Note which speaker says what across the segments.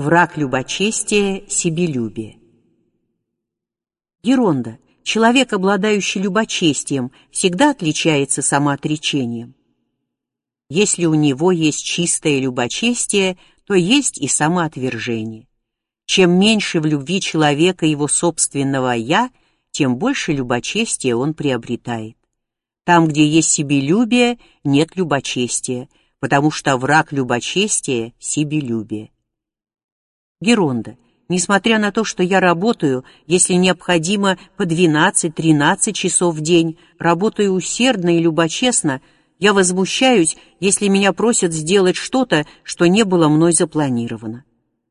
Speaker 1: Враг любочестия — себелюбие. Геронда. Человек, обладающий любочестием, всегда отличается самоотречением. Если у него есть чистое любочестие, то есть и самоотвержение. Чем меньше в любви человека его собственного «я», тем больше любочестия он приобретает. Там, где есть себелюбие, нет любочестия, потому что враг любочестия — себелюбие. Геронда. Несмотря на то, что я работаю, если необходимо, по 12-13 часов в день, работаю усердно и любочестно, я возмущаюсь, если меня просят сделать что-то, что не было мной запланировано.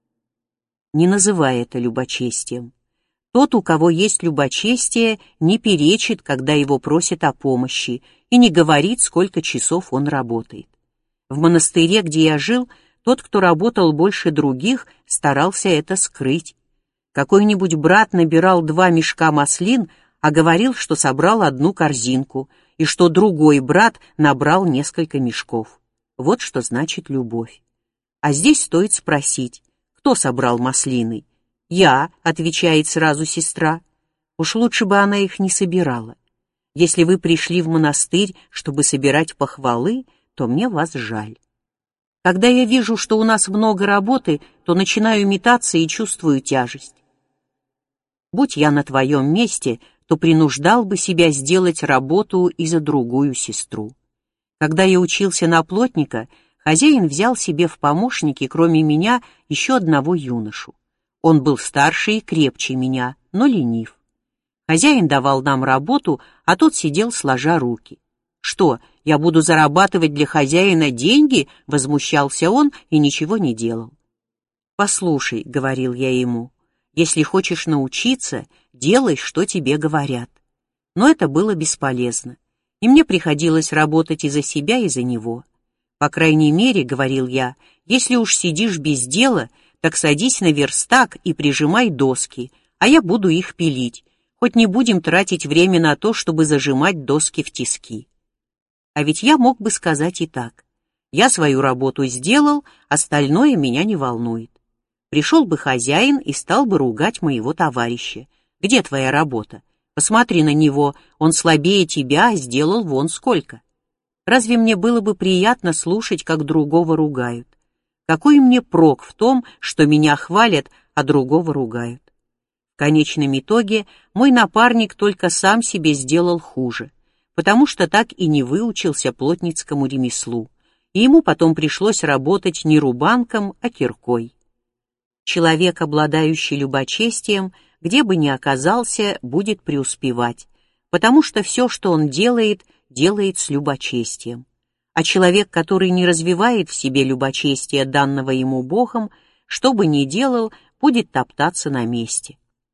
Speaker 1: Не называй это любочестием. Тот, у кого есть любочестие, не перечит, когда его просят о помощи, и не говорит, сколько часов он работает. В монастыре, где я жил, тот, кто работал больше других, старался это скрыть. Какой-нибудь брат набирал 2 мешка маслин, а говорил, что собрал 1 корзинку, и что другой брат набрал несколько мешков. Вот что значит любовь. А здесь стоит спросить, кто собрал маслины? «Я», — отвечает сразу сестра. Уж лучше бы она их не собирала. Если вы пришли в монастырь, чтобы собирать похвалы, то мне вас жаль. Когда я вижу, что у нас много работы, то начинаю метаться и чувствую тяжесть. Будь я на твоем месте, то принуждал бы себя сделать работу и за другую сестру. Когда я учился на плотника, хозяин взял себе в помощники, кроме меня, еще одного юношу. Он был старше и крепче меня, но ленив. Хозяин давал нам работу, а тот сидел сложа руки. «Что, я буду зарабатывать для хозяина деньги?» — возмущался он и ничего не делал. «Послушай», — говорил я ему, — «если хочешь научиться, делай, что тебе говорят». Но это было бесполезно, и мне приходилось работать и за себя, и за него. «По крайней мере, — говорил я, — если уж сидишь без дела, так садись на верстак и прижимай доски, а я буду их пилить, хоть не будем тратить время на то, чтобы зажимать доски в тиски». А ведь я мог бы сказать и так. Я свою работу сделал, остальное меня не волнует. Пришел бы хозяин и стал бы ругать моего товарища. «Где твоя работа? Посмотри на него, он слабее тебя, а сделал вон сколько». Разве мне было бы приятно слушать, как другого ругают? Какой мне прок в том, что меня хвалят, а другого ругают? В конечном итоге мой напарник только сам себе сделал хуже, потому что так и не выучился плотницкому ремеслу, и ему потом пришлось работать не рубанком, а киркой. Человек, обладающий любочестием, где бы ни оказался, будет преуспевать, потому что все, что он делает, делает с любочестием. А человек, который не развивает в себе любочестие, данного ему Богом, что бы ни делал, будет топтаться на месте.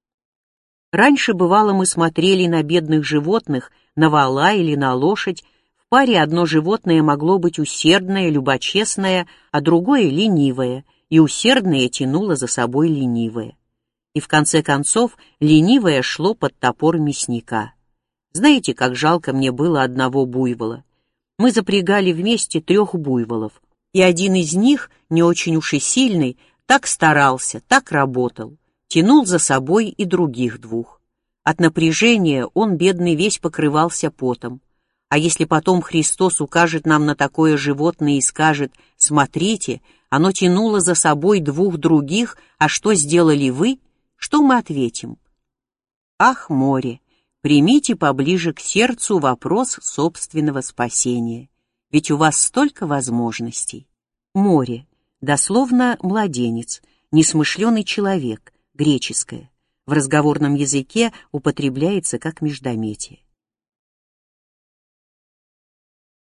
Speaker 1: Раньше, бывало, мы смотрели на бедных животных, на вола или на лошадь. В паре одно животное могло быть усердное, любочестное, а другое — ленивое, и усердное тянуло за собой ленивое. И в конце концов ленивое шло под топор мясника. Знаете, как жалко мне было одного буйвола? Мы запрягали вместе 3 буйволов, и один из них, не очень уж и сильный, так старался, так работал, тянул за собой и других 2. От напряжения он, бедный, весь покрывался потом. А если потом Христос укажет нам на такое животное и скажет: «Смотрите, оно тянуло за собой 2 других, а что сделали вы?» Что мы ответим? Ах, море! Примите поближе к сердцу вопрос собственного спасения, ведь у вас столько возможностей. Море, дословно младенец, несмышленый человек, греческое, в разговорном языке употребляется как междометие.